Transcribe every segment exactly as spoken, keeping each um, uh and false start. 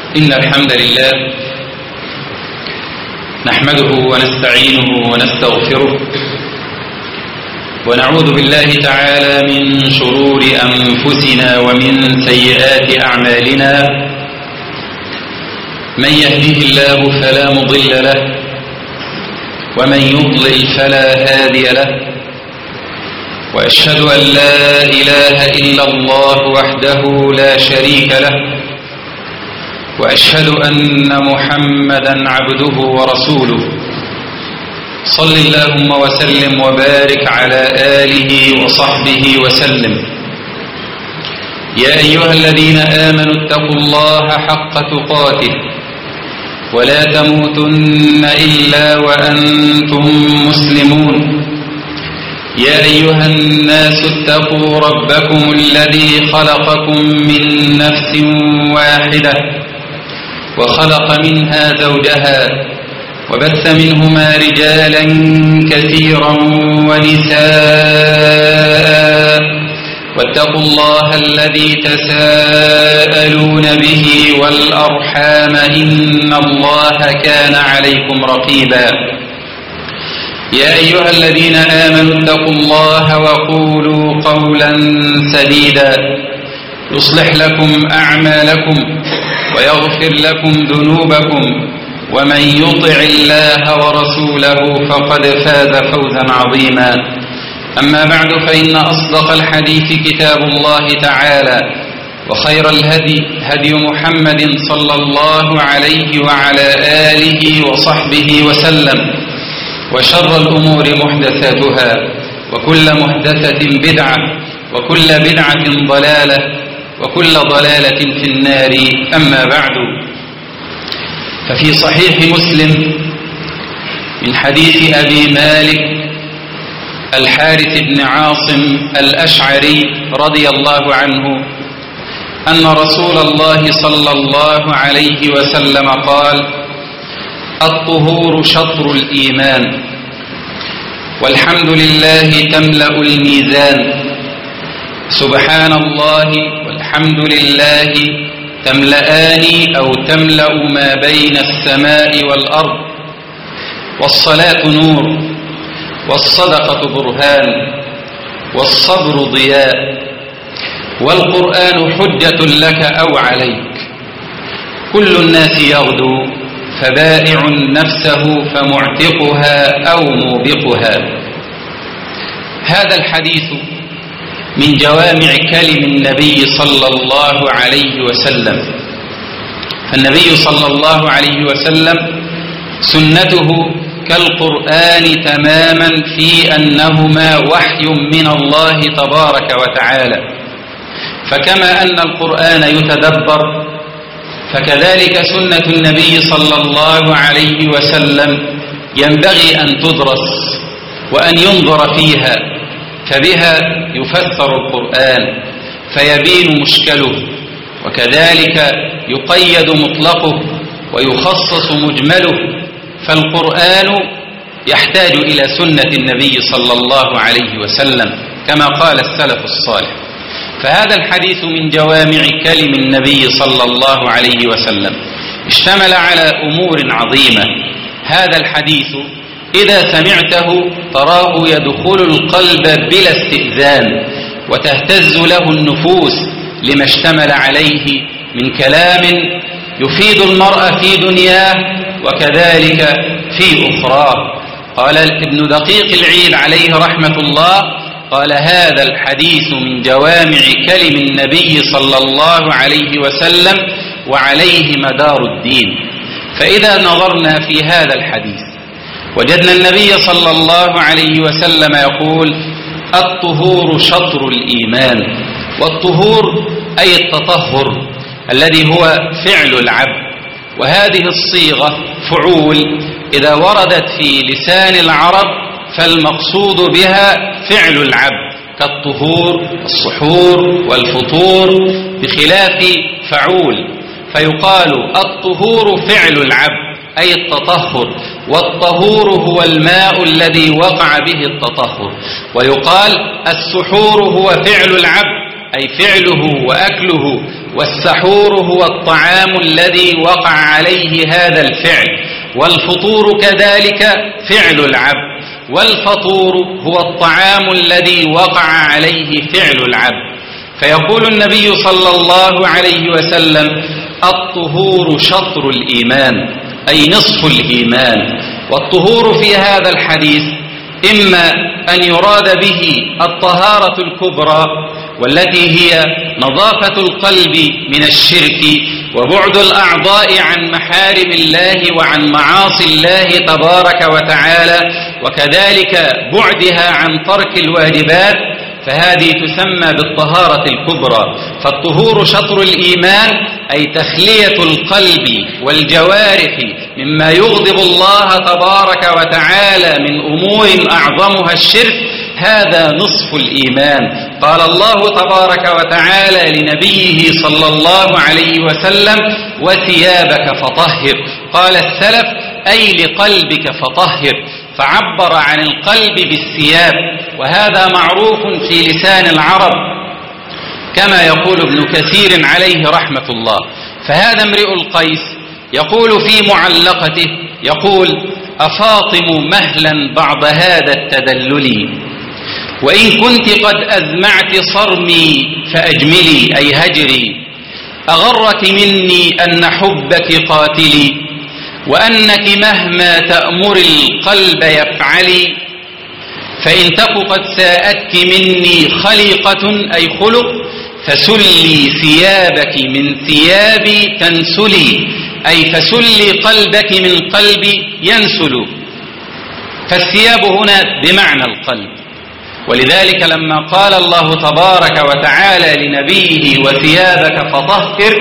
إن الحمد لله نحمده ونستعينه ونستغفره ونعوذ بالله تعالى من شرور أنفسنا ومن سيئات أعمالنا. من يهده الله فلا مضل له ومن يضلل فلا هادي له، وأشهد أن لا إله إلا الله وحده لا شريك له، وأشهد أن محمدا عبده ورسوله. صل اللهم وسلم وبارك على آله وصحبه وسلم. يا أيها الذين آمنوا اتقوا الله حق تقاته ولا تموتن إلا وأنتم مسلمون. يا أيها الناس اتقوا ربكم الذي خلقكم من نفس واحدة وخلق منها زوجها وبث منهما رجالا كثيرا ونساء، واتقوا الله الذي تساءلون به والأرحام إن الله كان عليكم رقيبا. يا أيها الذين آمنوا اتقوا الله وقولوا قولا سديدا يصلح لكم أعمالكم ويغفر لكم ذنوبكم، ومن يطع الله ورسوله فقد فاز فوزا عظيما. أما بعد، فإن أصدق الحديث كتاب الله تعالى، وخير الهدي هدي محمد صلى الله عليه وعلى آله وصحبه وسلم، وشر الأمور محدثاتها، وكل محدثة بدعة، وكل بدعة ضلالة، وكل ضلالة في النار. أما بعد، ففي صحيح مسلم من حديث أبي مالك الحارث بن عاصم الأشعري رضي الله عنه أن رسول الله صلى الله عليه وسلم قال: الطهور شطر الإيمان، والحمد لله تملأ الميزان، سبحان الله والحمد لله تملأان أو تملأ ما بين السماء والأرض، والصلاة نور، والصدقة برهان، والصبر ضياء، والقرآن حجة لك أو عليك. كل الناس يغدو فبائع نفسه فمعتقها أو موبقها. هذا الحديث من جوامع كلم النبي صلى الله عليه وسلم. فالنبي صلى الله عليه وسلم سنته كالقرآن تماما في أنهما وحي من الله تبارك وتعالى. فكما أن القرآن يتدبر، فكذلك سنة النبي صلى الله عليه وسلم ينبغي أن تدرس وأن ينظر فيها، فبها يفسر القرآن فيبين مشكله، وكذلك يقيد مطلقه ويخصص مجمله. فالقرآن يحتاج إلى سنة النبي صلى الله عليه وسلم كما قال السلف الصالح. فهذا الحديث من جوامع كلم النبي صلى الله عليه وسلم، اشتمل على أمور عظيمة. هذا الحديث إذا سمعته تراه يدخل القلب بلا استئذان، وتهتز له النفوس لما اشتمل عليه من كلام يفيد المرء في دنياه وكذلك في أخراه. قال ابن دقيق العيد عليه رحمة الله: قال: هذا الحديث من جوامع كلم النبي صلى الله عليه وسلم وعليه مدار الدين. فإذا نظرنا في هذا الحديث وجدنا النبي صلى الله عليه وسلم يقول: الطهور شطر الإيمان. والطهور أي التطهر الذي هو فعل العبد، وهذه الصيغة فعول إذا وردت في لسان العرب فالمقصود بها فعل العبد، كالطهور السحور والفطور، بخلاف فعول. فيقال الطهور فعل العبد أي التطهر، والطهور هو الماء الذي وقع به التطهر. ويقال السحور هو فعل العبد أي فعله وأكله والسحور هو الطعام الذي وقع عليه هذا الفعل، والفطور كذلك فعل العبد، والفطور هو الطعام الذي وقع عليه فعل العبد. فيقول النبي صلى الله عليه وسلم: الطهور شطر الإيمان، أي نصف الإيمان. والطهور في هذا الحديث إما أن يراد به الطهارة الكبرى، والتي هي نظافة القلب من الشرك وبعد الأعضاء عن محارم الله وعن معاصي الله تبارك وتعالى، وكذلك بعدها عن ترك الواجبات، فهذه تسمى بالطهارة الكبرى. فالطهور شطر الإيمان، أي تخلية القلب والجوارح مما يغضب الله تبارك وتعالى من أمور أعظمها الشرك، هذا نصف الإيمان. قال الله تبارك وتعالى لنبيه صلى الله عليه وسلم: وثيابك فطهر. قال السلف: أي لقلبك فطهر، فعبر عن القلب بالثياب، وهذا معروف في لسان العرب كما يقول ابن كثير عليه رحمة الله. فهذا امرئ القيس يقول في معلقته، يقول: أفاطم مهلا بعد هذا التدلل، وإن كنت قد أذمعت صرمي فأجملي، أي هجري. أغرك مني أن حبك قاتلي، وأنك مهما تأمر القلب يفعلي، فإن تك قد ساءتك مني خليقة، أي خلق، فسلي ثيابك من ثيابي تنسلي، أي فسلي قلبك من قلبي ينسل. فالثياب هنا بمعنى القلب، ولذلك لما قال الله تبارك وتعالى لنبيه: وثيابك فطهر،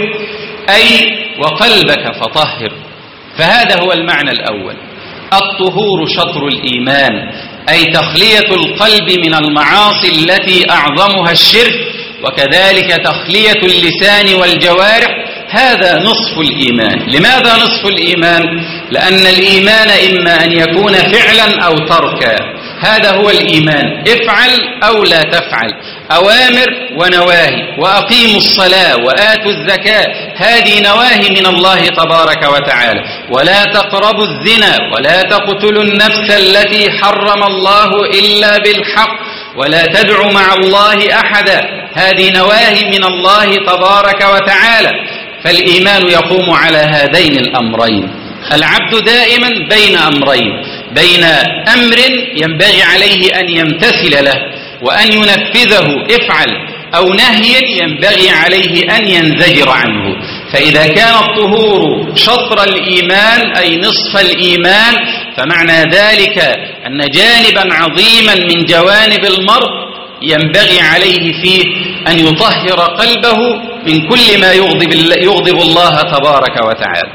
أي وقلبك فطهر. فهذا هو المعنى الأول. الطهور شطر الإيمان، أي تخلية القلب من المعاصي التي أعظمها الشرك، وكذلك تخلية اللسان والجوارح، هذا نصف الإيمان. لماذا نصف الإيمان؟ لأن الإيمان إما أن يكون فعلا أو تركا، هذا هو الإيمان، افعل أو لا تفعل، أوامر ونواهي، وأقيموا الصلاة وآتوا الزكاة، هذه نواهي من الله تبارك وتعالى. ولا تقربوا الزنا، ولا تقتلوا النفس التي حرم الله إلا بالحق، ولا تدعوا مع الله أحدا، هذه نواهي من الله تبارك وتعالى. فالإيمان يقوم على هذين الأمرين. العبد دائما بين أمرين، بين أمر ينبغي عليه أن يمتثل له وأن ينفذه، افعل، أو نهي ينبغي عليه أن ينزجر عنه. فإذا كان الطهور شطر الإيمان، أي نصف الإيمان، فمعنى ذلك أن جانبا عظيما من جوانب المرء ينبغي عليه فيه أن يطهر قلبه من كل ما يغضب, يغضب الله تبارك وتعالى.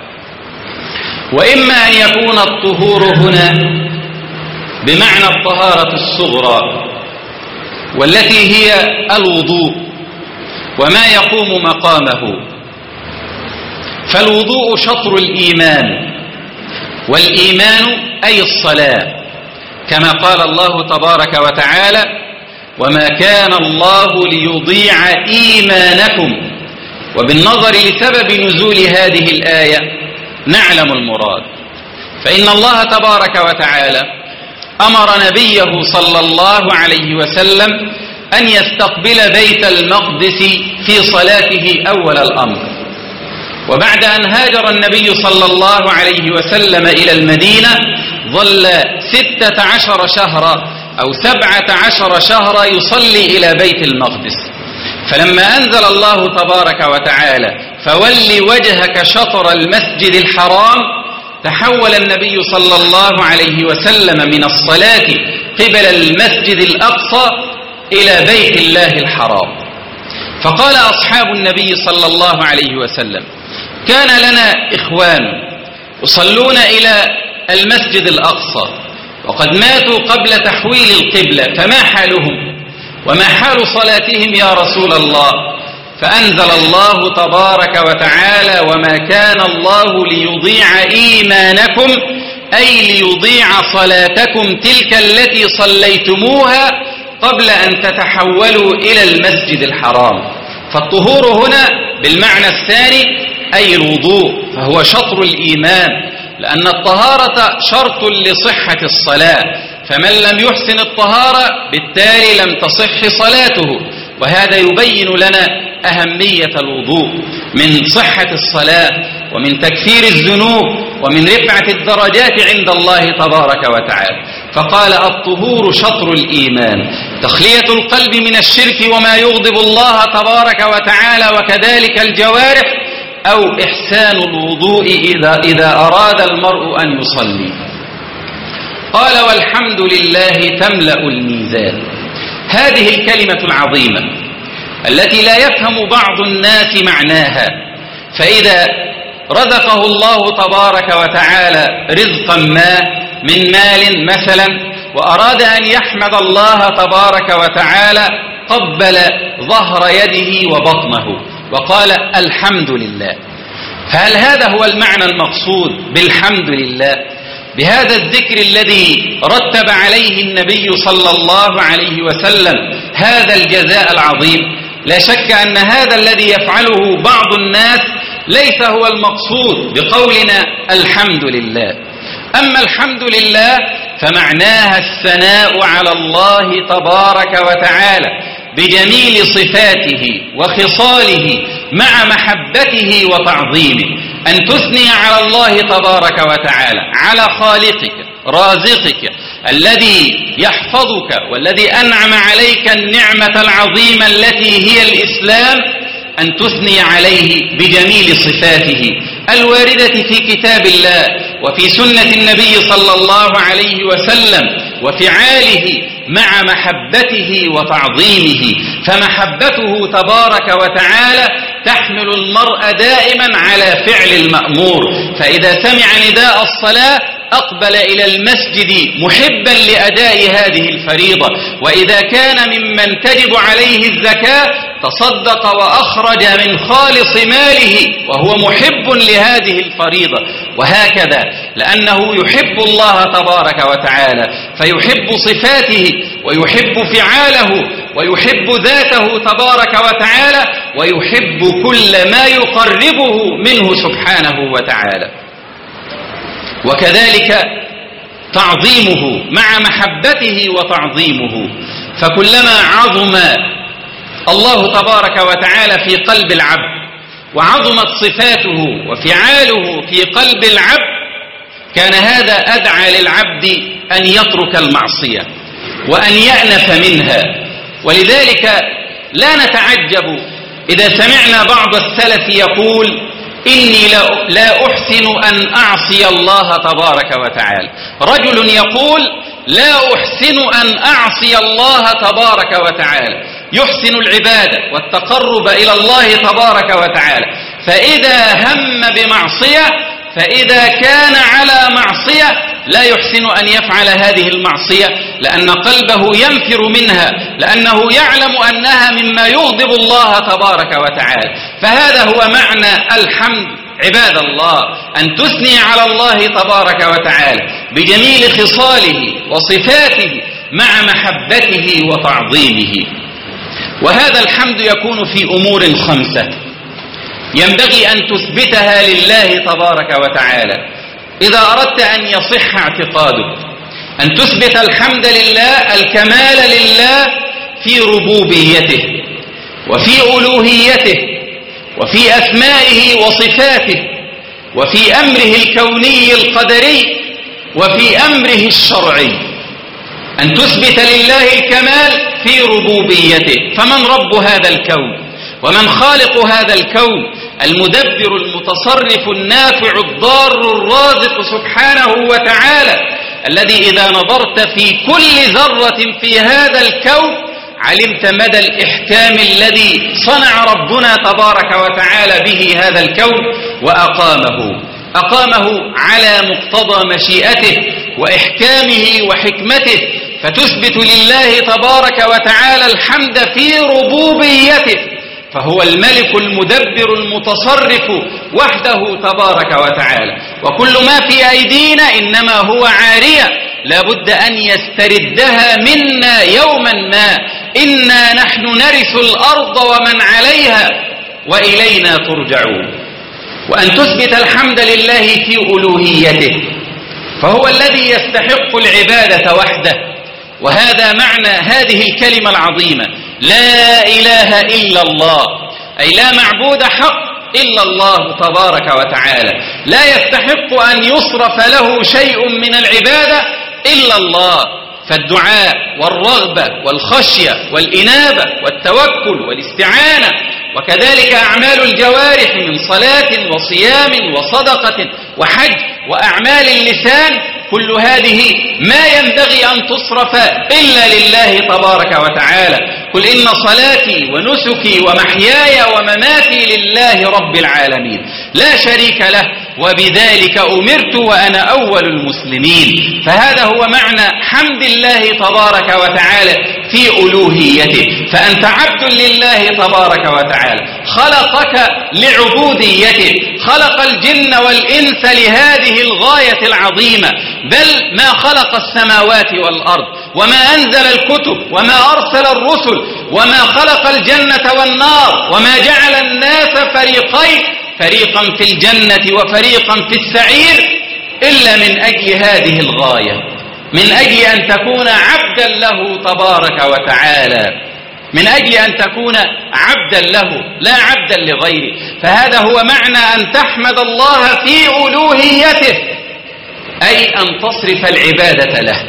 وإما أن يكون الطهور هنا بمعنى الطهارة الصغرى، والتي هي الوضوء وما يقوم مقامه. فالوضوء شطر الإيمان، والإيمان أي الصلاة، كما قال الله تبارك وتعالى: وما كان الله ليضيع إيمانكم. وبالنظر لسبب نزول هذه الآية نعلم المراد. فإن الله تبارك وتعالى أمر نبيه صلى الله عليه وسلم أن يستقبل بيت المقدس في صلاته أول الأمر. وبعد أن هاجر النبي صلى الله عليه وسلم إلى المدينة ظل ستة عشر شهرا أو سبعة عشر شهرا يصلي إلى بيت المقدس. فلما أنزل الله تبارك وتعالى: فول وجهك شطر المسجد الحرام، تحول النبي صلى الله عليه وسلم من الصلاة قبل المسجد الأقصى إلى بيت الله الحرام. فقال أصحاب النبي صلى الله عليه وسلم: كان لنا إخوان يصلون إلى المسجد الأقصى وقد ماتوا قبل تحويل القبلة، فما حالهم وما حال صلاتهم يا رسول الله؟ فأنزل الله تبارك وتعالى: وما كان الله ليضيع إيمانكم، أي ليضيع صلاتكم تلك التي صليتموها قبل أن تتحولوا إلى المسجد الحرام. فالطهور هنا بالمعنى الثاني أي الوضوء، فهو شطر الإيمان، لأن الطهارة شرط لصحة الصلاة، فمن لم يحسن الطهارة بالتالي لم تصح صلاته. وهذا يبين لنا أهمية الوضوء من صحة الصلاة ومن تكفير الذنوب ومن رفعة الدرجات عند الله تبارك وتعالى. فقال الطهور شطر الإيمان، تخلية القلب من الشرك وما يغضب الله تبارك وتعالى، وكذلك الجوارح، أو إحسان الوضوء إذا, إذا أراد المرء أن يصلي. قال والحمد لله تملأ الميزان. هذه الكلمة العظيمة التي لا يفهم بعض الناس معناها، فإذا رزقه الله تبارك وتعالى رزقا ما من مال مثلا وأراد أن يحمد الله تبارك وتعالى، قبل ظهر يده وبطنه وقال الحمد لله. فهل هذا هو المعنى المقصود بالحمد لله؟ بهذا الذكر الذي رتب عليه النبي صلى الله عليه وسلم هذا الجزاء العظيم؟ لا شك أن هذا الذي يفعله بعض الناس ليس هو المقصود بقولنا الحمد لله. أما الحمد لله فمعناها الثناء على الله تبارك وتعالى بجميل صفاته وخصاله مع محبته وتعظيمه، أن تثني على الله تبارك وتعالى، على خالقك رازقك الذي يحفظك والذي أنعم عليك النعمة العظيمة التي هي الإسلام، أن تثني عليه بجميل صفاته الواردة في كتاب الله وفي سنة النبي صلى الله عليه وسلم وفعاله مع محبته وتعظيمه. فمحبته تبارك وتعالى تحمل المرء دائما على فعل المأمور، فإذا سمع نداء الصلاة أقبل إلى المسجد محبا لأداء هذه الفريضة، وإذا كان ممن تجب عليه الزكاة تصدق وأخرج من خالص ماله وهو محب لهذه الفريضة، وهكذا، لأنه يحب الله تبارك وتعالى فيحب صفاته ويحب فعاله ويحب ذاته تبارك وتعالى ويحب كل ما يقربه منه سبحانه وتعالى. وكذلك تعظيمه مع محبته وتعظيمه، فكلما عظم الله تبارك وتعالى في قلب العبد وعظمت صفاته وفعاله في قلب العبد كان هذا أدعى للعبد أن يترك المعصية وأن يأنف منها. ولذلك لا نتعجب إذا سمعنا بعض السلف يقول إني لا أحسن أن أعصي الله تبارك وتعالى. رجل يقول لا أحسن أن أعصي الله تبارك وتعالى، يحسن العبادة والتقرب إلى الله تبارك وتعالى، فإذا هم بمعصية فإذا كان على معصية لا يحسن أن يفعل هذه المعصية لأن قلبه ينفر منها، لأنه يعلم أنها مما يغضب الله تبارك وتعالى. فهذا هو معنى الحمد عباد الله، أن تثني على الله تبارك وتعالى بجميل خصاله وصفاته مع محبته وتعظيمه. وهذا الحمد يكون في أمور خمسة ينبغي أن تثبتها لله تبارك وتعالى إذا أردت أن يصح اعتقادك، أن تثبت الحمد لله الكمال لله في ربوبيته وفي ألوهيته وفي أسمائه وصفاته وفي أمره الكوني القدري وفي أمره الشرعي. أن تثبت لله الكمال في ربوبيته، فمن رب هذا الكون ومن خالق هذا الكون؟ المدبر المتصرف النافع الضار الرازق سبحانه وتعالى، الذي إذا نظرت في كل ذرة في هذا الكون علمت مدى الإحكام الذي صنع ربنا تبارك وتعالى به هذا الكون وأقامه أقامه على مقتضى مشيئته وإحكامه وحكمته. فتثبت لله تبارك وتعالى الحمد في ربوبيته، فهو الملك المدبر المتصرف وحده تبارك وتعالى، وكل ما في أيدينا إنما هو عارية لا بد أن يستردها منا يوما ما. إنا نحن نرث الأرض ومن عليها وإلينا ترجعون. وأن تثبت الحمد لله في ألوهيته، فهو الذي يستحق العبادة وحده. وهذا معنى هذه الكلمة العظيمة لا إله إلا الله، أي لا معبود حق إلا الله تبارك وتعالى، لا يستحق أن يصرف له شيء من العبادة إلا الله. فالدعاء والرغبة والخشية والإنابة والتوكل والاستعانة، وكذلك أعمال الجوارح من صلاة وصيام وصدقة وحج وأعمال اللسان، كل هذه ما ينبغي أن تصرف إلا لله تبارك وتعالى. قل إن صلاتي ونسكي ومحياي ومماتي لله رب العالمين لا شريك له، وبذلك أمرت وأنا أول المسلمين. فهذا هو معنى حمد الله تبارك وتعالى في ألوهيته. فأنت عبد لله تبارك وتعالى، خلقك لعبوديته، خلق الجن والإنس لهذه الغاية العظيمة، بل ما خلق السماوات والأرض وما أنزل الكتب وما أرسل الرسل وما خلق الجنة والنار وما جعل الناس فريقين، فريقا في الجنة وفريقا في السعير، إلا من أجل هذه الغاية، من أجل أن تكون عبدا له تبارك وتعالى، من أجل أن تكون عبدا له لا عبدا لغيره. فهذا هو معنى أن تحمد الله في ألوهيته، أي أن تصرف العبادة له،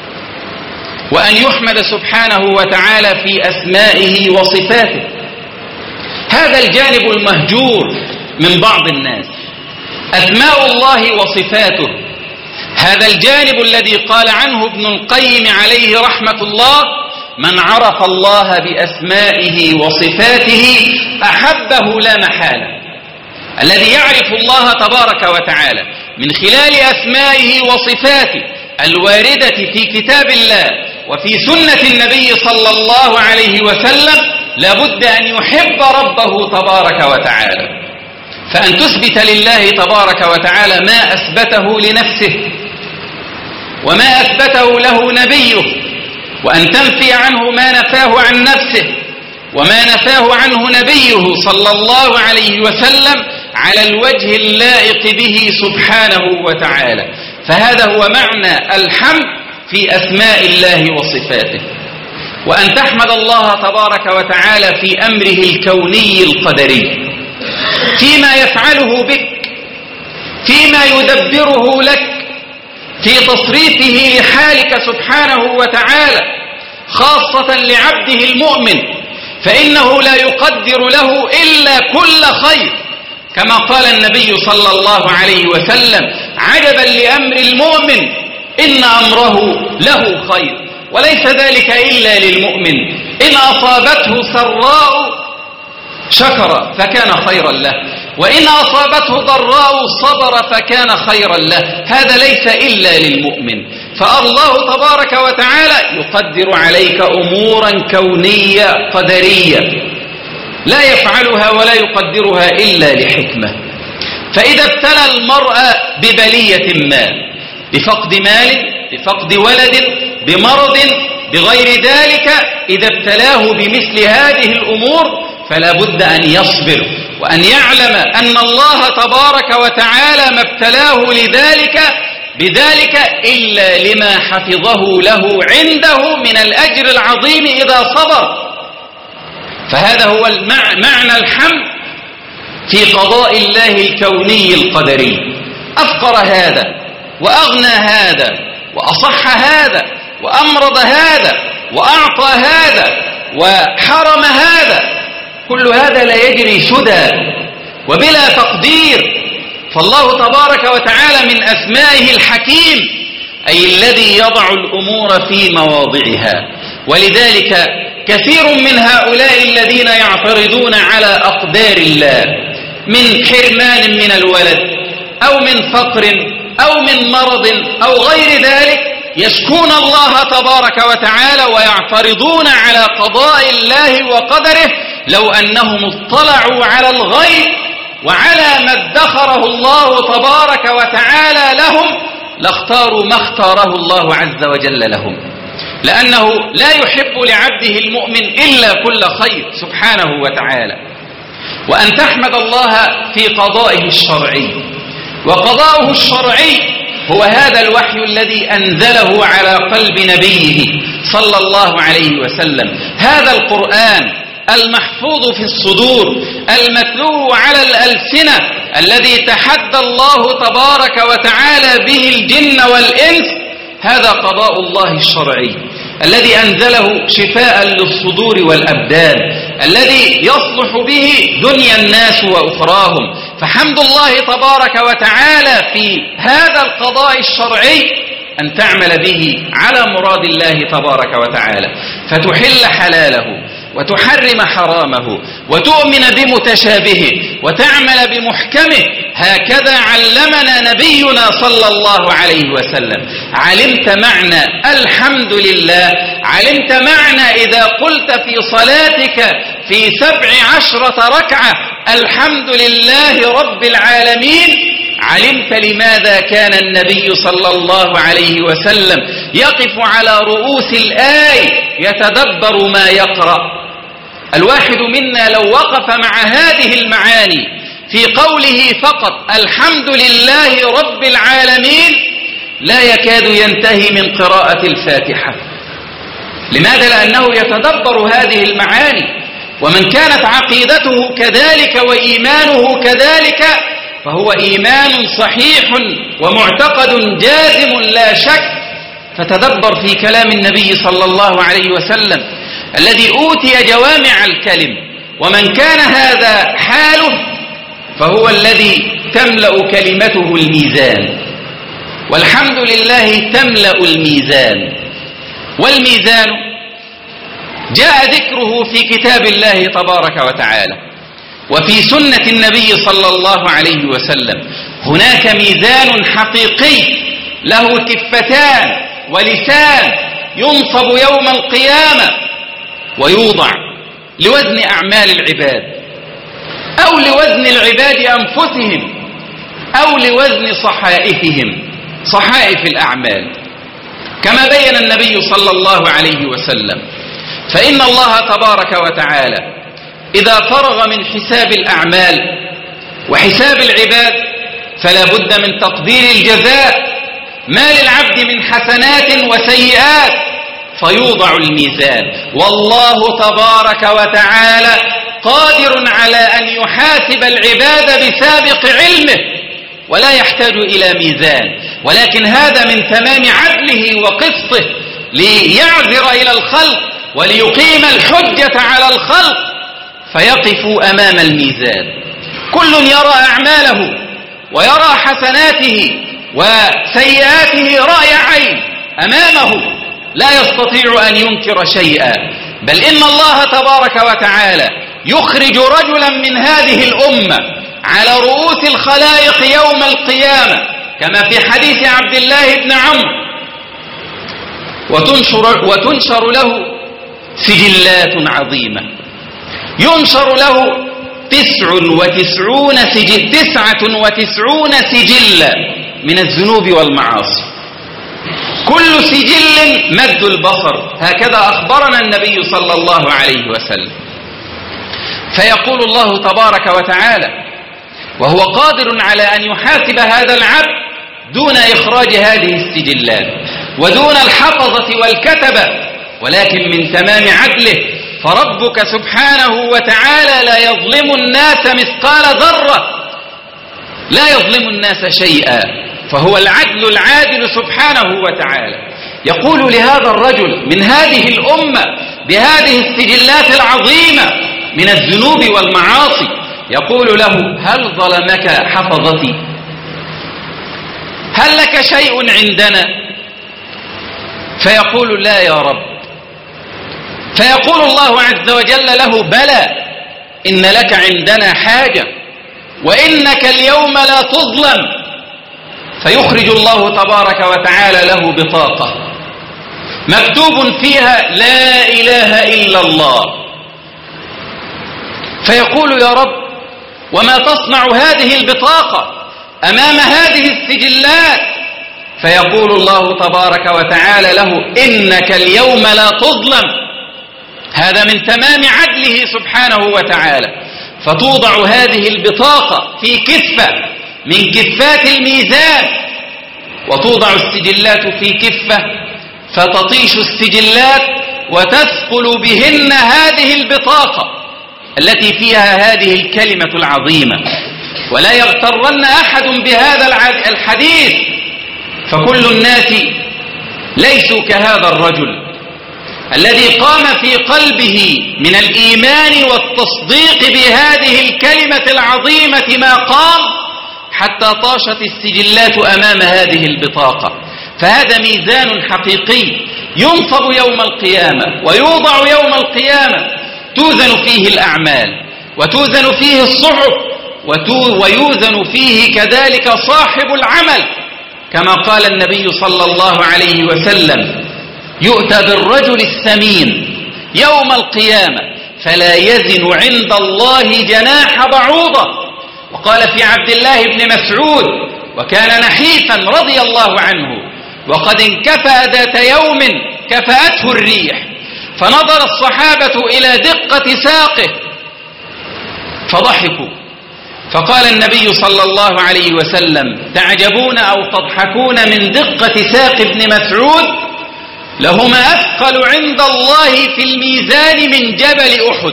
وأن يحمد سبحانه وتعالى في أسمائه وصفاته. هذا الجانب المهجور من بعض الناس، أسماء الله وصفاته. هذا الجانب الذي قال عنه ابن القيم عليه رحمة الله: من عرف الله بأسمائه وصفاته أحبه لا محالة. الذي يعرف الله تبارك وتعالى من خلال أسمائه وصفاته الواردة في كتاب الله وفي سنة النبي صلى الله عليه وسلم لابد أن يحب ربه تبارك وتعالى. فأن تثبت لله تبارك وتعالى ما أثبته لنفسه وما أثبته له نبيه، وأن تنفي عنه ما نفاه عن نفسه وما نفاه عنه نبيه صلى الله عليه وسلم على الوجه اللائق به سبحانه وتعالى. فهذا هو معنى الحمد في أسماء الله وصفاته. وأن تحمد الله تبارك وتعالى في أمره الكوني القدري، فيما يفعله بك، فيما يدبره لك، في تصريفه لحالك سبحانه وتعالى، خاصة لعبده المؤمن، فإنه لا يقدر له إلا كل خير، كما قال النبي صلى الله عليه وسلم: عجبا لأمر المؤمن إن أمره له خير، وليس ذلك إلا للمؤمن، إن أصابته سراء شكر فكان خيرا له، وإن أصابته ضراء صبر فكان خيرا له. هذا ليس إلا للمؤمن. فالله تبارك وتعالى يقدر عليك أمورا كونية قدرية لا يفعلها ولا يقدرها إلا لحكمة. فإذا ابتلى المرء ببلية ما، بفقد مال، بفقد ولد، بمرض، بغير ذلك، إذا ابتلاه بمثل هذه الأمور فلا بد أن يصبر، وأن يعلم أن الله تبارك وتعالى ما ابتلاه لذلك بذلك إلا لما حفظه له عنده من الأجر العظيم إذا صبر. فهذا هو معنى الحمد في قضاء الله الكوني القدري. أفقر هذا وأغنى هذا وأصح هذا وأمرض هذا وأعطى هذا وحرم هذا، كل هذا لا يجري سدى وبلا تقدير. فالله تبارك وتعالى من أسمائه الحكيم، أي الذي يضع الأمور في مواضعها. ولذلك كثير من هؤلاء الذين يعترضون على أقدار الله من حرمان من الولد أو من فقر أو من مرض أو غير ذلك يشكون الله تبارك وتعالى ويعترضون على قضاء الله وقدره. لو أنهم اطلعوا على الغيب وعلى ما ادخره الله تبارك وتعالى لهم لاختاروا ما اختاره الله عز وجل لهم، لأنه لا يحب لعبده المؤمن إلا كل خير سبحانه وتعالى. وأن تحمد الله في قضائه الشرعي. وقضاؤه الشرعي هو هذا الوحي الذي أنزله على قلب نبيه صلى الله عليه وسلم، هذا القرآن المحفوظ في الصدور المتلو على الألسنة الذي تحدى الله تبارك وتعالى به الجن والإنس، هذا قضاء الله الشرعي الذي أنزله شفاء للصدور والأبدان، الذي يصلح به دنيا الناس وأخراهم. فحمد الله تبارك وتعالى في هذا القضاء الشرعي أن تعمل به على مراد الله تبارك وتعالى، فتحل حلاله وتحرم حرامه وتؤمن بمتشابهه وتعمل بمحكمه. هكذا علمنا نبينا صلى الله عليه وسلم. علمت معنى الحمد لله، علمت معنى إذا قلت في صلاتك في سبع عشرة ركعة الحمد لله رب العالمين، علمت لماذا كان النبي صلى الله عليه وسلم يقف على رؤوس الآية يتدبر ما يقرأ. الواحد منا لو وقف مع هذه المعاني في قوله فقط الحمد لله رب العالمين لا يكاد ينتهي من قراءة الفاتحة. لماذا؟ لأنه يتدبر هذه المعاني. ومن كانت عقيدته كذلك وإيمانه كذلك فهو إيمان صحيح ومعتقد جازم لا شك. فتدبر في كلام النبي صلى الله عليه وسلم الذي أوتي جوامع الكلم، ومن كان هذا حاله فهو الذي تملأ كلمته الميزان، والحمد لله تملأ الميزان. والميزان جاء ذكره في كتاب الله تبارك وتعالى وفي سنة النبي صلى الله عليه وسلم. هناك ميزان حقيقي له كفتان ولسان ينصب يوم القيامة ويوضع لوزن أعمال العباد، أو لوزن العباد أنفسهم، أو لوزن صحائفهم، صحائف الأعمال، كما بين النبي صلى الله عليه وسلم. فإن الله تبارك وتعالى إذا فرغ من حساب الأعمال وحساب العباد فلا بد من تقدير الجزاء، ما للعبد من حسنات وسيئات، فيوضع الميزان. والله تبارك وتعالى قادر على أن يحاسب العباد بسابق علمه ولا يحتاج إلى ميزان، ولكن هذا من تمام عدله وقسطه ليعذر إلى الخلق وليقيم الحجة على الخلق فيقفوا أمام الميزان. كل يرى أعماله ويرى حسناته وسيئاته رأي عين أمامه، لا يستطيع أن ينكر شيئا. بل إن الله تبارك وتعالى يخرج رجلا من هذه الأمة على رؤوس الخلائق يوم القيامة كما في حديث عبد الله بن عمرو، وتنشر, وتنشر له سجلات عظيمة، ينشر له تسع وتسعون سجل تسعة وتسعون سجلا من الذنوب والمعاصي، كل سجل مد البصر، هكذا أخبرنا النبي صلى الله عليه وسلم. فيقول الله تبارك وتعالى وهو قادر على أن يحاسب هذا العبد دون إخراج هذه السجلات ودون الحفظة والكتبة، ولكن من تمام عدله، فربك سبحانه وتعالى لا يظلم الناس مثقال ذرة، لا يظلم الناس شيئا، فهو العدل العادل سبحانه وتعالى. يقول لهذا الرجل من هذه الأمة بهذه السجلات العظيمة من الذنوب والمعاصي، يقول له هل ظلمك حفظتي؟ هل لك شيء عندنا؟ فيقول لا يا رب. فيقول الله عز وجل له بلى، إن لك عندنا حاجة وإنك اليوم لا تظلم. فيخرج الله تبارك وتعالى له بطاقة مكتوب فيها لا إله إلا الله. فيقول يا رب وما تصنع هذه البطاقة أمام هذه السجلات؟ فيقول الله تبارك وتعالى له إنك اليوم لا تظلم. هذا من تمام عدله سبحانه وتعالى. فتوضع هذه البطاقة في كفة من كفات الميزان، وتوضع السجلات في كفة، فتطيش السجلات وتثقل بهن هذه البطاقة التي فيها هذه الكلمة العظيمة. ولا يغترن أحد بهذا الحديث، فكل الناس ليسوا كهذا الرجل الذي قام في قلبه من الإيمان والتصديق بهذه الكلمة العظيمة ما قام حتى طاشت السجلات أمام هذه البطاقة. فهذا ميزان حقيقي ينصب يوم القيامة ويوضع يوم القيامة، توزن فيه الأعمال وتوزن فيه الصحف ويوزن فيه كذلك صاحب العمل، كما قال النبي صلى الله عليه وسلم: يؤتى بالرجل السمين يوم القيامة فلا يزن عند الله جناح بعوضة. وقال في عبد الله بن مسعود: وكان نحيفا رضي الله عنه، وقد انكفأ ذات يوم كفأته الريح، فنظر الصحابة إلى دقة ساقه فضحكوا، فقال النبي صلى الله عليه وسلم: تعجبون أو تضحكون من دقة ساق ابن مسعود؟ لهما أثقل عند الله في الميزان من جبل أحد.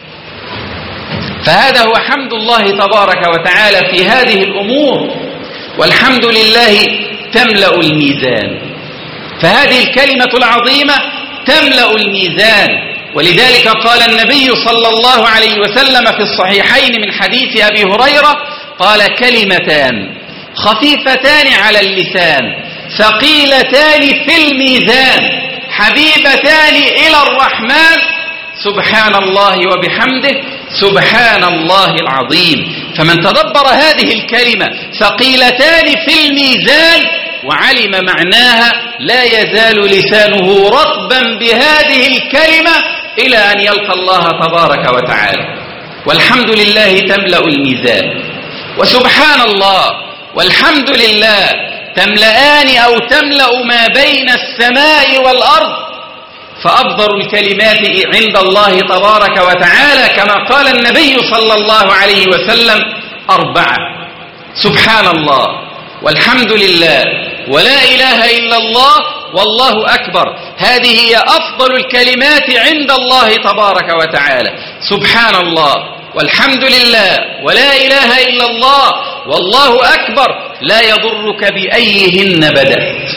فهذا هو حمد الله تبارك وتعالى في هذه الأمور، والحمد لله تملأ الميزان. فهذه الكلمة العظيمة تملأ الميزان، ولذلك قال النبي صلى الله عليه وسلم في الصحيحين من حديث أبي هريرة قال: كلمتان خفيفتان على اللسان ثقيلتان في الميزان حبيبتان إلى الرحمن سبحان الله وبحمده سبحان الله العظيم. فمن تدبر هذه الكلمة ثقيلتان في الميزان وعلم معناها لا يزال لسانه رطبا بهذه الكلمة إلى أن يلقى الله تبارك وتعالى. والحمد لله تملأ الميزان، وسبحان الله والحمد لله تملأان أو تملأ ما بين السماء والأرض. فأفضل الكلمات عند الله تبارك وتعالى كما قال النبي صلى الله عليه وسلم أربعة: سبحان الله والحمد لله ولا إله إلا الله والله أكبر. هذه هي أفضل الكلمات عند الله تبارك وتعالى: سبحان الله والحمد لله ولا إله إلا الله والله أكبر، لا يضرك بأيهن بدأت.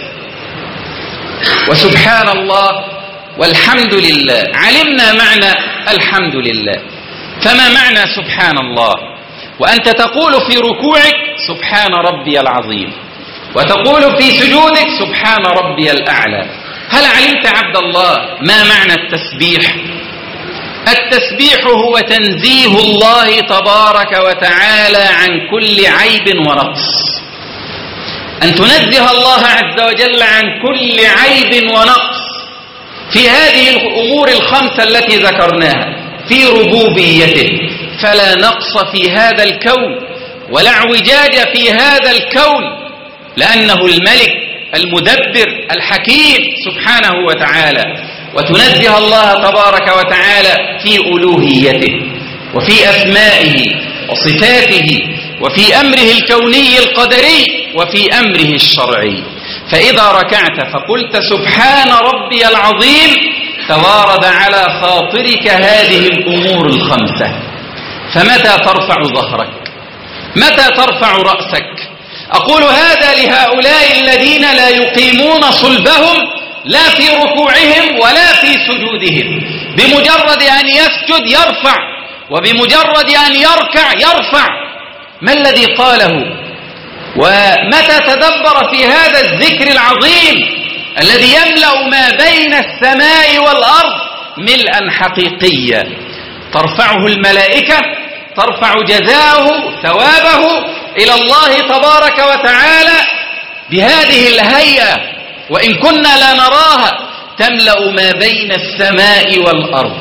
وسبحان الله والحمد لله، علمنا معنى الحمد لله، فما معنى سبحان الله؟ وأنت تقول في ركوعك سبحان ربي العظيم، وتقول في سجودك سبحان ربي الأعلى. هل علمت عبد الله ما معنى التسبيح؟ التسبيح هو تنزيه الله تبارك وتعالى عن كل عيب ونقص، أن تنزه الله عز وجل عن كل عيب ونقص في هذه الأمور الخمسة التي ذكرناها. في ربوبيته فلا نقص في هذا الكون ولا اعوجاج في هذا الكون، لأنه الملك المدبر الحكيم سبحانه وتعالى. وتنزه الله تبارك وتعالى في ألوهيته وفي أسمائه وصفاته وفي أمره الكوني القدري وفي أمره الشرعي. فإذا ركعت فقلت سبحان ربي العظيم توارد على خاطرك هذه الأمور الخمسة. فمتى ترفع ظهرك؟ متى ترفع رأسك؟ أقول هذا لهؤلاء الذين لا يقيمون صلبهم لا في ركوعهم ولا في سجودهم، بمجرد أن يسجد يرفع، وبمجرد أن يركع يرفع. ما الذي قاله؟ ومتى تدبر في هذا الذكر العظيم الذي يملأ ما بين السماء والأرض ملءا حقيقيا، ترفعه الملائكة، ترفع جزاءه ثوابه إلى الله تبارك وتعالى بهذه الهيئة، وإن كنا لا نراها، تملأ ما بين السماء والأرض.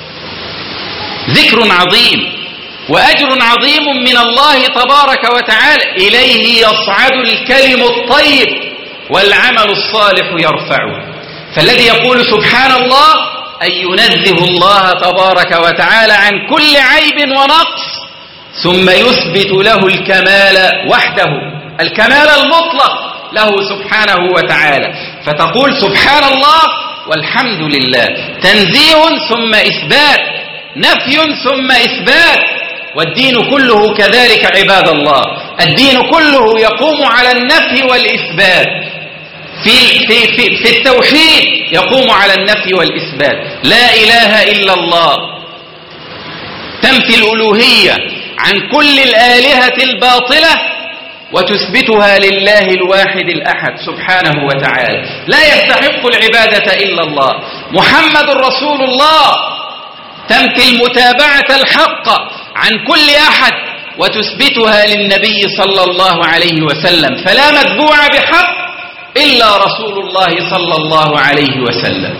ذكر عظيم وأجر عظيم من الله تبارك وتعالى، إليه يصعد الكلم الطيب والعمل الصالح يرفعه. فالذي يقول سبحان الله أي ينزه الله تبارك وتعالى عن كل عيب ونقص ثم يثبت له الكمال وحده، الكمال المطلق له سبحانه وتعالى، فتقول سبحان الله والحمد لله، تنزيه ثم إثبات، نفي ثم إثبات. والدين كله كذلك عباد الله، الدين كله يقوم على النفي والإثبات. في, في, في, في التوحيد يقوم على النفي والإثبات، لا إله إلا الله، تنفي الألوهية عن كل الآلهة الباطلة وتثبتها لله الواحد الأحد سبحانه وتعالى، لا يستحق العبادة إلا الله. محمد رسول الله، تنفي المتابعة الحق عن كل أحد وتثبتها للنبي صلى الله عليه وسلم، فلا متبوع بحق إلا رسول الله صلى الله عليه وسلم.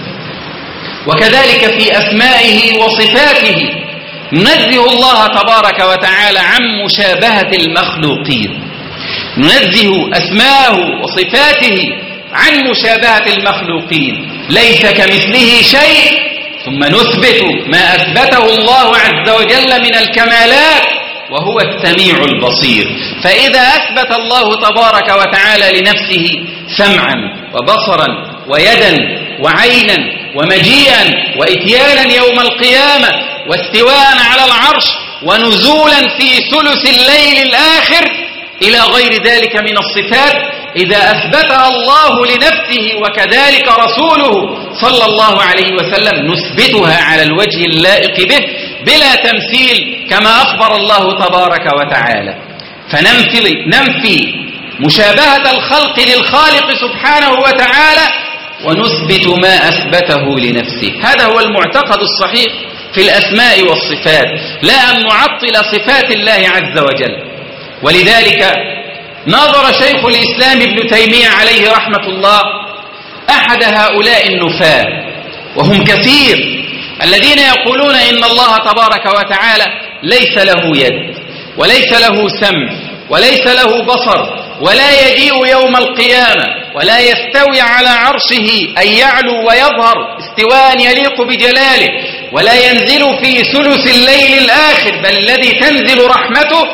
وكذلك في أسمائه وصفاته ننزه الله تبارك وتعالى عن مشابهة المخلوقين، ننزه أسماءه وصفاته عن مشابهة المخلوقين، ليس كمثله شيء، ثم نثبت ما أثبته الله عز وجل من الكمالات وهو السميع البصير. فإذا أثبت الله تبارك وتعالى لنفسه سمعا وبصرا ويدا وعينا ومجيئا وإتيانا يوم القيامة واستواء على العرش ونزولا في ثلث الليل الآخر إلى غير ذلك من الصفات، إذا أثبتها الله لنفسه وكذلك رسوله صلى الله عليه وسلم نثبتها على الوجه اللائق به بلا تمثيل كما أخبر الله تبارك وتعالى. فننفي ننفي مشابهة الخلق للخالق سبحانه وتعالى ونثبت ما أثبته لنفسه. هذا هو المعتقد الصحيح في الأسماء والصفات، لا أن نعطل صفات الله عز وجل. ولذلك نظر شيخ الإسلام ابن تيمية عليه رحمة الله أحد هؤلاء النفاة، وهم كثير، الذين يقولون إن الله تبارك وتعالى ليس له يد وليس له سمع وليس له بصر ولا يجيء يوم القيامة ولا يستوي على عرشه أي يعلو ويظهر استواء يليق بجلاله ولا ينزل في ثلث الليل الآخر بل الذي تنزل رحمته.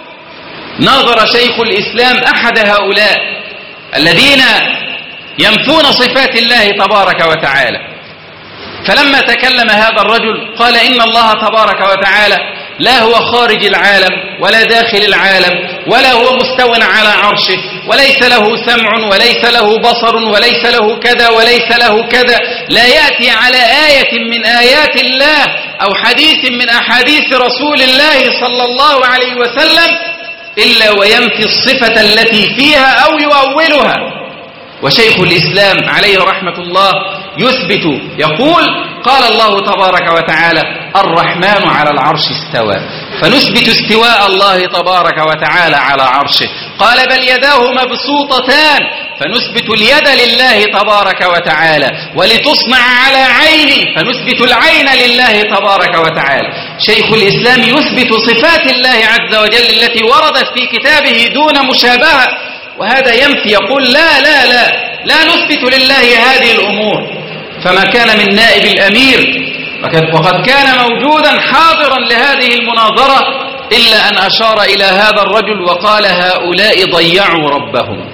نظر شيخ الإسلام أحد هؤلاء الذين ينفون صفات الله تبارك وتعالى، فلما تكلم هذا الرجل قال إن الله تبارك وتعالى لا هو خارج العالم ولا داخل العالم ولا هو مستو على عرشه وليس له سمع وليس له بصر وليس له كذا وليس له كذا، لا يأتي على آية من آيات الله أو حديث من أحاديث رسول الله صلى الله عليه وسلم إلا وينفي الصفة التي فيها أو يؤولها. وشيخ الإسلام عليه رحمة الله يثبت يقول قال الله تبارك وتعالى الرحمن على العرش استوى، فنثبت استواء الله تبارك وتعالى على عرشه. قال بل يداه مبسوطتان، فنثبت اليد لله تبارك وتعالى. ولتصنع على عيني، فنثبت العين لله تبارك وتعالى. شيخ الإسلام يثبت صفات الله عز وجل التي وردت في كتابه دون مشابهة، وهذا ينفي يقول لا لا لا لا نثبت لله هذه الأمور. فما كان من نائب الأمير وقد كان موجودا حاضرا لهذه المناظرة إلا أن أشار إلى هذا الرجل وقال هؤلاء ضيعوا ربهم،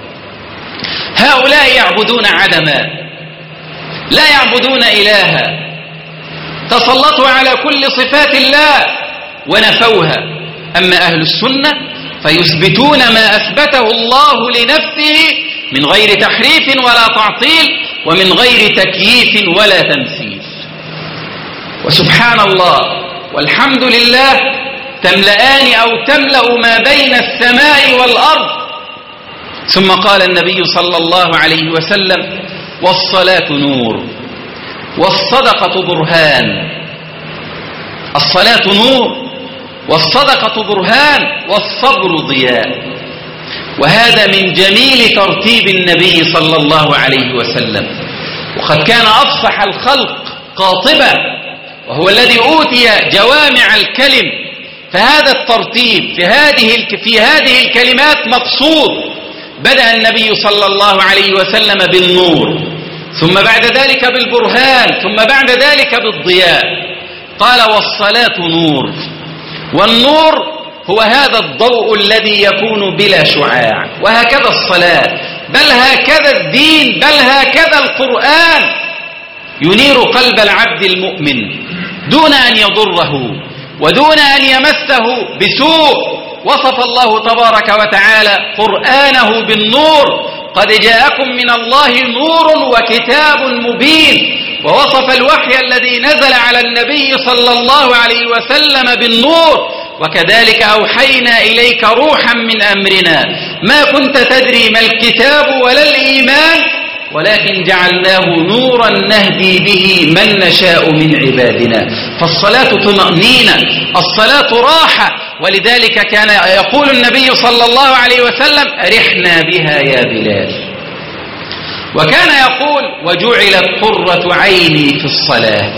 هؤلاء يعبدون عدما لا يعبدون إلها، تسلطوا على كل صفات الله ونفوها. أما أهل السنة فيثبتون ما أثبته الله لنفسه من غير تحريف ولا تعطيل ومن غير تكييف ولا تمثيل. وسبحان الله والحمد لله تملأان أو تملأ ما بين السماء والأرض. ثم قال النبي صلى الله عليه وسلم والصلاة نور والصدقة برهان. الصلاة نور والصدقة برهان والصبر ضياء. وهذا من جميل ترتيب النبي صلى الله عليه وسلم، وقد كان أفصح الخلق قاطبا وهو الذي أوتي جوامع الكلم، فهذا الترتيب في هذه في هذه الكلمات مقصود. بدأ النبي صلى الله عليه وسلم بالنور، ثم بعد ذلك بالبرهان، ثم بعد ذلك بالضياء. قال والصلاة نور، والنور هو هذا الضوء الذي يكون بلا شعاع. وهكذا الصلاة، بل هكذا الدين، بل هكذا القرآن ينير قلب العبد المؤمن دون أن يضره ودون أن يمسه بسوء. وصف الله تبارك وتعالى قرآنه بالنور: قد جاءكم من الله نور وكتاب مبين. ووصف الوحي الذي نزل على النبي صلى الله عليه وسلم بالنور: وكذلك أوحينا إليك روحا من أمرنا ما كنت تدري ما الكتاب ولا الإيمان ولكن جعلناه نورا نهدي به من نشاء من عبادنا. فالصلاة طمأنينة، الصلاة راحة. ولذلك كان يقول النبي صلى الله عليه وسلم: أرحنا بها يا بلال. وكان يقول: وجعلت قرة عيني في الصلاة.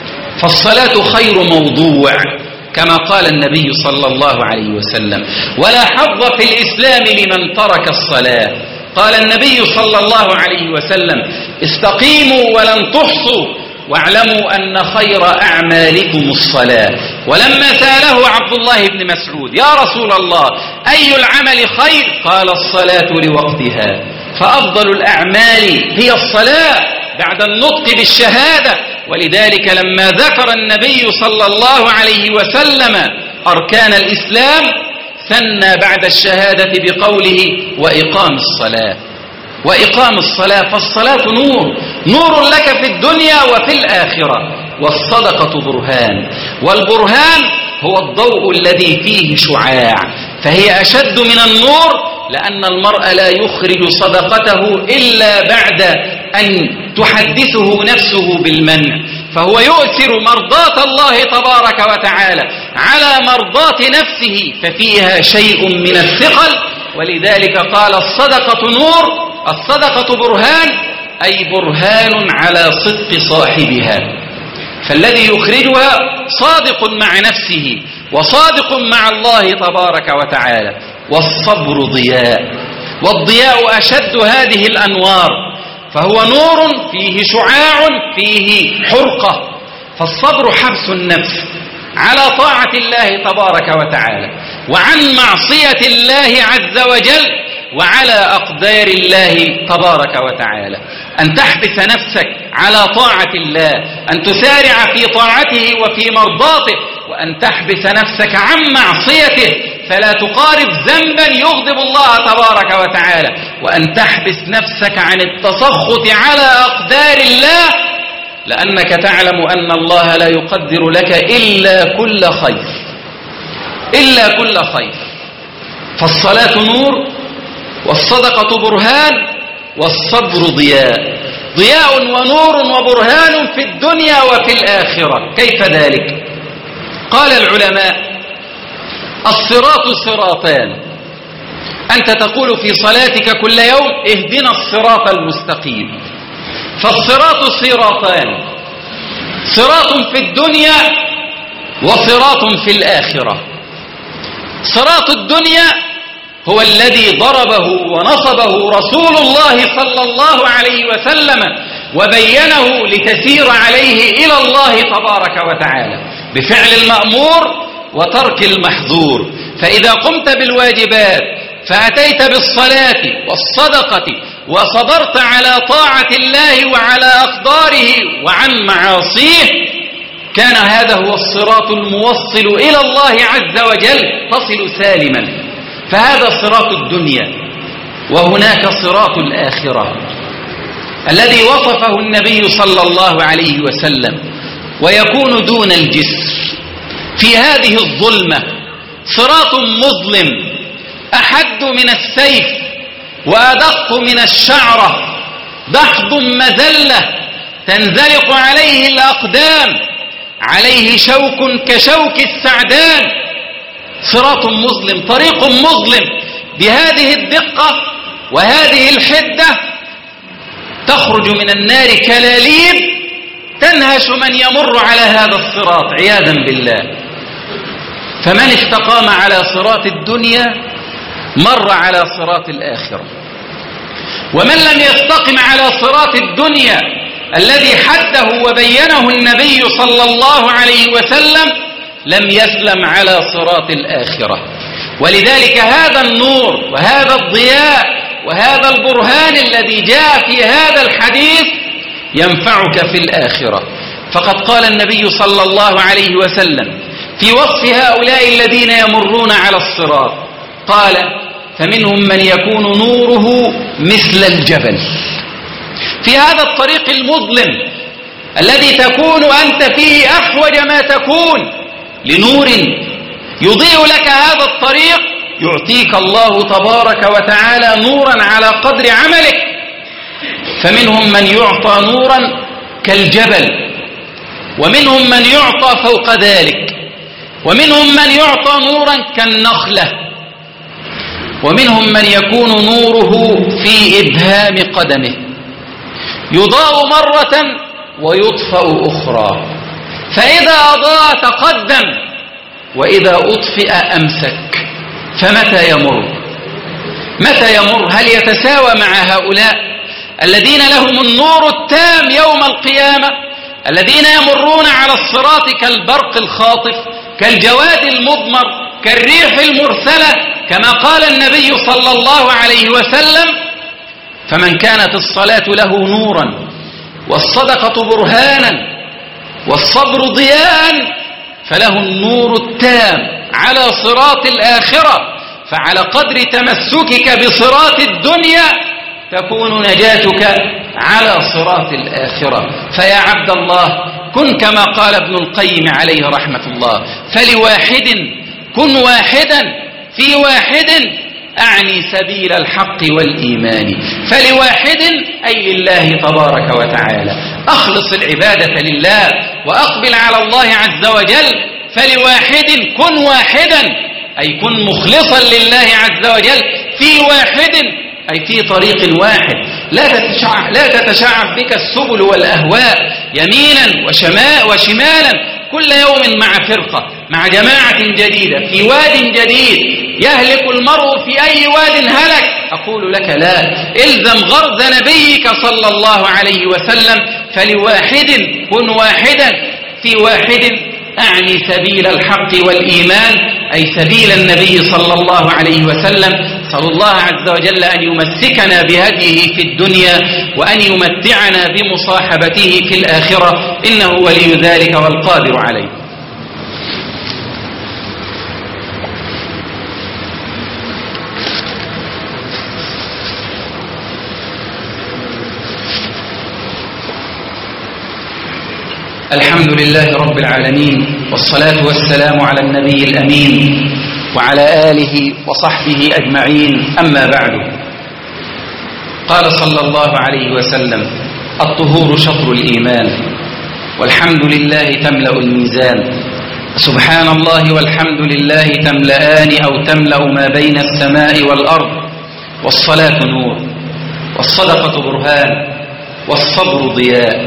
فالصلاة خير موضوع كما قال النبي صلى الله عليه وسلم: ولا حظ في الإسلام لمن ترك الصلاة. قال النبي صلى الله عليه وسلم: استقيموا ولن تحصوا واعلموا أن خير أعمالكم الصلاة. ولما سأله عبد الله بن مسعود: يا رسول الله أي العمل خير؟ قال: الصلاة لوقتها. فأفضل الأعمال هي الصلاة بعد النطق بالشهادة. ولذلك لما ذكر النبي صلى الله عليه وسلم أركان الإسلام ثنى بعد الشهادة بقوله: وإقام الصلاة. وإقام الصلاة، فالصلاة نور، نور لك في الدنيا وفي الآخرة. والصدقة برهان، والبرهان هو الضوء الذي فيه شعاع، فهي أشد من النور، لأن المرء لا يخرج صدقته إلا بعد أن تحدثه نفسه بالمنع، فهو يؤثر مرضاة الله تبارك وتعالى على مرضاة نفسه، ففيها شيء من الثقل. ولذلك قال: الصدقة نور، الصدقة برهان، أي برهان على صدق صاحبها. فالذي يخرجها صادق مع نفسه وصادق مع الله تبارك وتعالى. والصبر ضياء، والضياء أشد هذه الأنوار، فهو نور فيه شعاع فيه حرقة. فالصبر حبس النفس على طاعة الله تبارك وتعالى وعن معصية الله عز وجل وعلى أقدار الله تبارك وتعالى. أن تحبس نفسك على طاعة الله، أن تسارع في طاعته وفي مرضاته، وأن تحبس نفسك عن معصيته فلا تقارب ذنبا يغضب الله تبارك وتعالى، وأن تحبس نفسك عن التسخط على أقدار الله، لأنك تعلم أن الله لا يقدر لك إلا كل خير، إلا كل خير. فالصلاة نور، والصدقة برهان، والصبر ضياء، ضياء ونور وبرهان في الدنيا وفي الآخرة. كيف ذلك؟ قال العلماء: الصراط صراطان. أنت تقول في صلاتك كل يوم: اهدنا الصراط المستقيم. فالصراط صراطان: صراط في الدنيا وصراط في الآخرة. صراط الدنيا هو الذي ضربه ونصبه رسول الله صلى الله عليه وسلم وبينه لتسير عليه إلى الله تبارك وتعالى بفعل المأمور وترك المحظور. فإذا قمت بالواجبات فأتيت بالصلاة والصدقة وصبرت على طاعة الله وعلى أقداره وعن معاصيه، كان هذا هو الصراط الموصل إلى الله عز وجل، تصل سالما. فهذا صراط الدنيا. وهناك صراط الآخرة الذي وصفه النبي صلى الله عليه وسلم، ويكون دون الجسر في هذه الظلمة. صراط مظلم أحد من السيف وأدق من الشعرة، دحض مذلة تنزلق عليه الأقدام، عليه شوك كشوك السعدان. صراط مظلم، طريق مظلم بهذه الدقة وهذه الحدة، تخرج من النار كلاليب تنهش من يمر على هذا الصراط عياذا بالله. فمن استقام على صراط الدنيا مر على صراط الآخرة، ومن لم يستقم على صراط الدنيا الذي حده وبينه النبي صلى الله عليه وسلم لم يسلم على صراط الآخرة. ولذلك هذا النور وهذا الضياء وهذا البرهان الذي جاء في هذا الحديث ينفعك في الآخرة. فقد قال النبي صلى الله عليه وسلم في وصف هؤلاء الذين يمرون على الصراط، قال: فمنهم من يكون نوره مثل الجبل. في هذا الطريق المظلم الذي تكون أنت فيه أحوج ما تكون لنور يضيء لك هذا الطريق، يعطيك الله تبارك وتعالى نورا على قدر عملك. فمنهم من يعطى نورا كالجبل، ومنهم من يعطى فوق ذلك، ومنهم من يعطى نورا كالنخلة، ومنهم من يكون نوره في إبهام قدمه، يضاء مرة ويطفأ أخرى، فإذا أضاء تقدم وإذا أطفئ أمسك. فمتى يمر؟ متى يمر؟ هل يتساوى مع هؤلاء الذين لهم النور التام يوم القيامة، الذين يمرون على الصراط كالبرق الخاطف، كالجواد المضمر، كالريح المرسلة، كما قال النبي صلى الله عليه وسلم: فمن كانت الصلاة له نورا والصدقة برهانا والصبر ضياء فله النور التام على صراط الآخرة. فعلى قدر تمسكك بصراط الدنيا تكون نجاتك على صراط الآخرة. فيا عبد الله، كن كما قال ابن القيم عليه رحمة الله: فلواحد كن واحدا في واحد، أعني سبيل الحق والإيمان. فلواحد أي لله تبارك وتعالى، أخلص العبادة لله وأقبل على الله عز وجل. فلواحد كن واحدا أي كن مخلصا لله عز وجل في واحد أي في طريق واحد. لا تتشعب, لا تتشعب بك السبل والأهواء يمينا وشماء وشمالا، كل يوم مع فرقة، مع جماعة جديدة في واد جديد. يهلك المرء في أي واد هلك. أقول لك لا، إلزم غرز نبيك صلى الله عليه وسلم: فلواحد كن واحدا في واحد، أعني سبيل الحق والإيمان أي سبيل النبي صلى الله عليه وسلم. صلى الله عز وجل أن يمسكنا بهديه في الدنيا وأن يمتعنا بمصاحبته في الآخرة، إنه ولي ذلك والقادر عليه. الحمد لله رب العالمين، والصلاة والسلام على النبي الأمين وعلى آله وصحبه أجمعين، أما بعد. قال صلى الله عليه وسلم: الطهور شطر الإيمان، والحمد لله تملأ الميزان، سبحان الله والحمد لله تملأان أو تملأ ما بين السماء والأرض. والصلاة نور، والصدقة برهان، والصبر ضياء،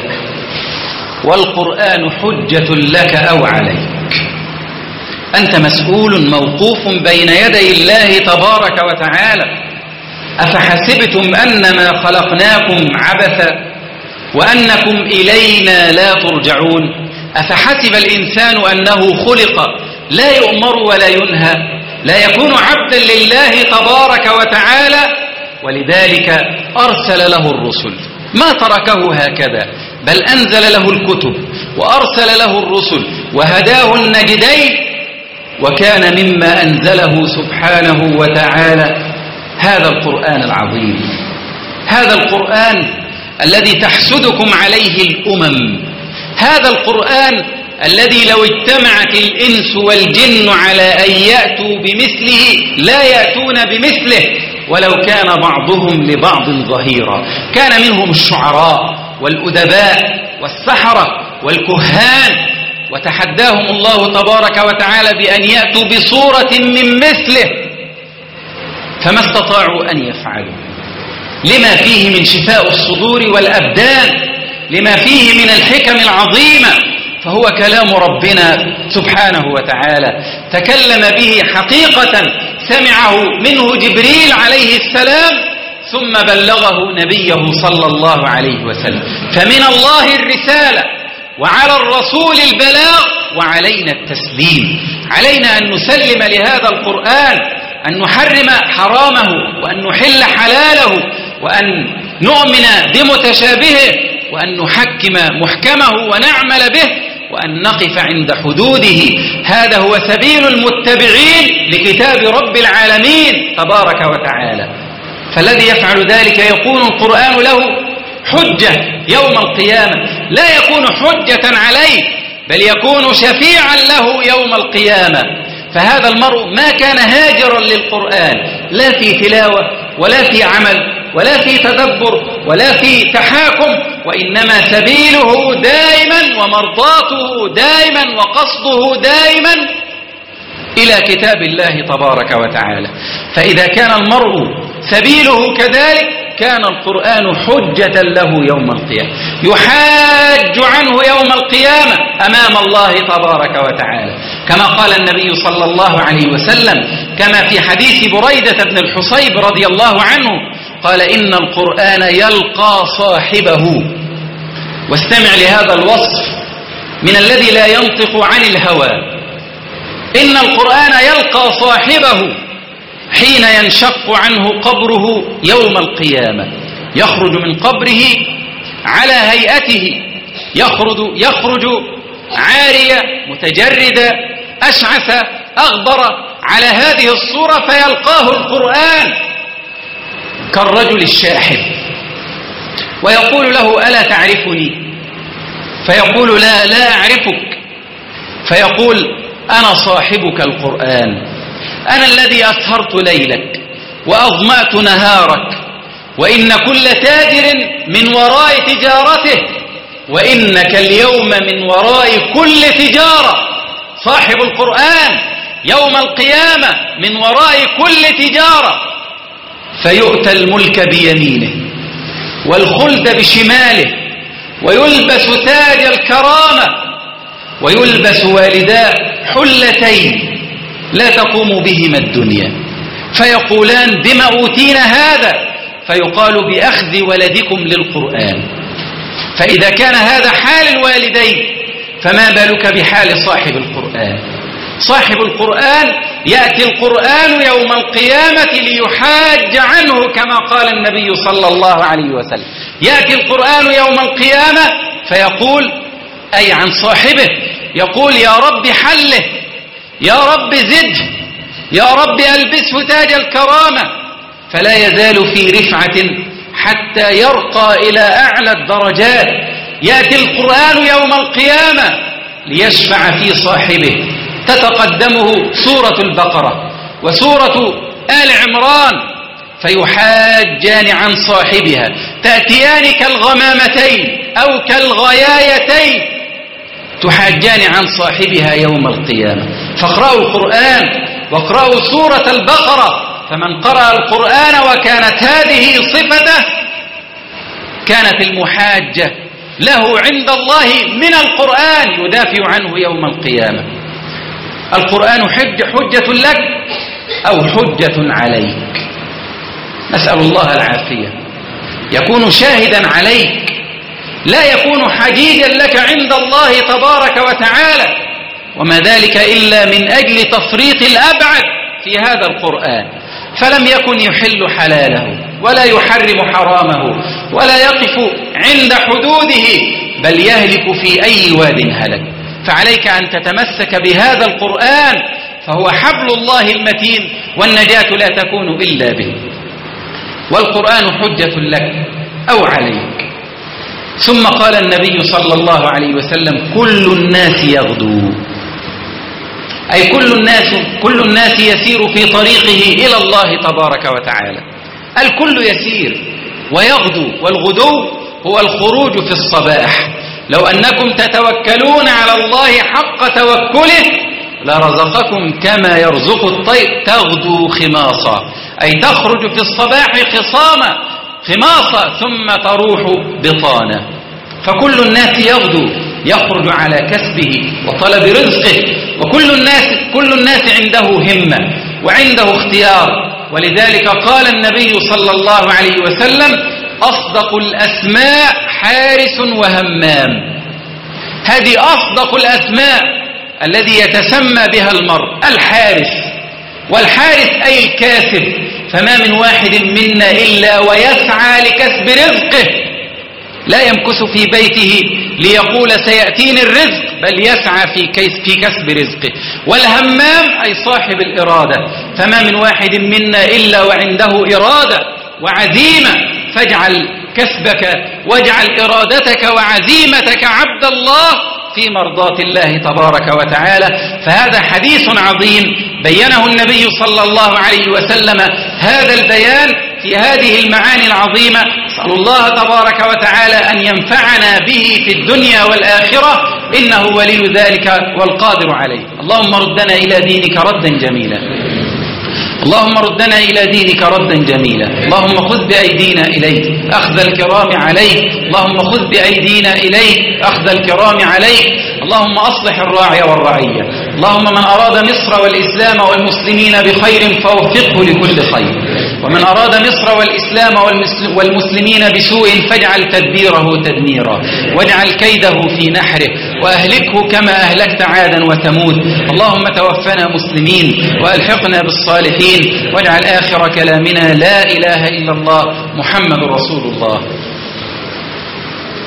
والقرآن حجة لك أو عليك. أنت مسؤول موقوف بين يدي الله تبارك وتعالى. أفحسبتم أنما خلقناكم عبثا وأنكم إلينا لا ترجعون؟ أفحسب الإنسان أنه خلق لا يؤمر ولا ينهى، لا يكون عبدا لله تبارك وتعالى. ولذلك أرسل له الرسل، ما تركه هكذا، بل أنزل له الكتب وأرسل له الرسل وهداه النجدين. وكان مما أنزله سبحانه وتعالى هذا القرآن العظيم، هذا القرآن الذي تحسدكم عليه الأمم، هذا القرآن الذي لو اجتمعت الإنس والجن على أن يأتوا بمثله لا يأتون بمثله ولو كان بعضهم لبعض ظهيرا. كان منهم الشعراء والأدباء والسحرة والكهان، وتحداهم الله تبارك وتعالى بأن يأتوا بصورة من مثله، فما استطاعوا أن يفعلوا، لما فيه من شفاء الصدور والأبدان، لما فيه من الحكم العظيمة. فهو كلام ربنا سبحانه وتعالى، تكلم به حقيقة، سمعه منه جبريل عليه السلام ثم بلغه نبيه صلى الله عليه وسلم. فمن الله الرسالة وعلى الرسول البلاغ وعلينا التسليم. علينا أن نسلم لهذا القرآن أن نحرم حرامه وأن نحل حلاله وأن نؤمن بمتشابهه وأن نحكم محكمه ونعمل به وأن نقف عند حدوده. هذا هو سبيل المتبعين لكتاب رب العالمين تبارك وتعالى. فالذي يفعل ذلك يكون القرآن له حجة يوم القيامة، لا يكون حجة عليه بل يكون شفيعا له يوم القيامة. فهذا المرء ما كان هاجرا للقرآن لا في تلاوة ولا في عمل ولا في تدبر ولا في تحاكم، وإنما سبيله دائما ومرضاته دائما وقصده دائما إلى كتاب الله تبارك وتعالى. فإذا كان المرء سبيله كذلك كان القرآن حجة له يوم القيامة، يحاج عنه يوم القيامة أمام الله تبارك وتعالى، كما قال النبي صلى الله عليه وسلم كما في حديث بريدة بن الحصيب رضي الله عنه قال: إن القرآن يلقى صاحبه. واستمع لهذا الوصف من الذي لا ينطق عن الهوى: إن القرآن يلقى صاحبه حين ينشق عنه قبره يوم القيامة، يخرج من قبره على هيئته، يخرج, يخرج عارية متجردة أشعث أغبر على هذه الصورة، فيلقاه القرآن كالرجل الشاحب ويقول له: ألا تعرفني؟ فيقول: لا لا أعرفك. فيقول: أنا صاحبك القرآن، أنا الذي أسهرت ليلك وأظمأت نهارك، وإن كل تاجر من وراء تجارته، وإنك اليوم من وراء كل تجارة. صاحب القرآن يوم القيامة من وراء كل تجارة، فيؤتى الملك بيمينه والخلد بشماله، ويلبس تاج الكرامة، ويلبس والداه حلتين لا تقوم بهما الدنيا، فيقولان: بما أوتينا هذا؟ فيقال: بأخذ ولدكم للقرآن. فإذا كان هذا حال الوالدين فما بالك بحال صاحب القرآن؟ صاحب القرآن يأتي القرآن يوم القيامة ليحاج عنه كما قال النبي صلى الله عليه وسلم. يأتي القرآن يوم القيامة فيقول، أي عن صاحبه، يقول: يا رب حله، يا رب زده، يا رب ألبسه تاج الكرامة، فلا يزال في رفعة حتى يرقى إلى أعلى الدرجات. يأتي القرآن يوم القيامة ليشفع في صاحبه، تتقدمه سورة البقرة وسورة آل عمران فيحاجان عن صاحبها، تأتيان كالغمامتين أو كالغيايتين، تحاجان عن صاحبها يوم القيامة. فاقرأوا القرآن واقرأوا سورة البقرة، فمن قرأ القرآن وكانت هذه صفته كانت المحاجة له عند الله من القرآن يدافع عنه يوم القيامة. القرآن حج حجة لك أو حجة عليك، نسأل الله العافية. يكون شاهدا عليك، لا يكون حجيجا لك عند الله تبارك وتعالى، وما ذلك إلا من أجل تفريط الأبعد في هذا القرآن، فلم يكن يحل حلاله ولا يحرم حرامه ولا يقف عند حدوده، بل يهلك في أي واد هلك. فعليك أن تتمسك بهذا القرآن، فهو حبل الله المتين، والنجاة لا تكون إلا به. والقرآن حجة لك أو عليك. ثم قال النبي صلى الله عليه وسلم: كل الناس يغدو، أي كل الناس كل الناس يسير في طريقه إلى الله تبارك وتعالى. الكل يسير ويغدو، والغدو هو الخروج في الصباح. لو أنكم تتوكلون على الله حق توكله لرزقكم كما يرزق الطير تغدو خماصا، أي تخرج في الصباح خصاما خماصا ثم تروح بطانا. فكل الناس يغدو، يخرج على كسبه وطلب رزقه، وكل الناس كل الناس عنده همة وعنده اختيار. ولذلك قال النبي صلى الله عليه وسلم: أصدق الأسماء حارس وهمام. هذه أصدق الأسماء الذي يتسمى بها المرء، الحارس. والحارث أي الكاسب، فما من واحد منا إلا ويسعى لكسب رزقه، لا يمكث في بيته ليقول سيأتيني الرزق، بل يسعى في في كسب رزقه. والهمام أي صاحب الإرادة، فما من واحد منا إلا وعنده إرادة وعزيمة، فاجعل كسبك واجعل إرادتك وعزيمتك عبد الله في مرضاة الله تبارك وتعالى. فهذا حديث عظيم بينه النبي صلى الله عليه وسلم، هذا البيان في هذه المعاني العظيمة. أسأل الله تبارك وتعالى أن ينفعنا به في الدنيا والآخرة، إنه ولي ذلك والقادر عليه. اللهم ردنا إلى دينك ردا جميلا، اللهم ردنا إلى دينك ردا جميلا. اللهم خذ بأيدينا إليك أخذ الكرام عليك، اللهم خذ بأيدينا إليك أخذ الكرام عليك. اللهم أصلح الراعي والرعية، اللهم من أراد مصر والإسلام والمسلمين بخير فوفقه لكل خير، ومن أراد مصر والإسلام والمسلمين بسوء فاجعل تدبيره تدميرا، واجعل كيده في نحره، وأهلكه كما أهلكت عادا وثمود. اللهم توفنا مسلمين وألحقنا بالصالحين، واجعل آخر كلامنا لا إله إلا الله محمد رسول الله.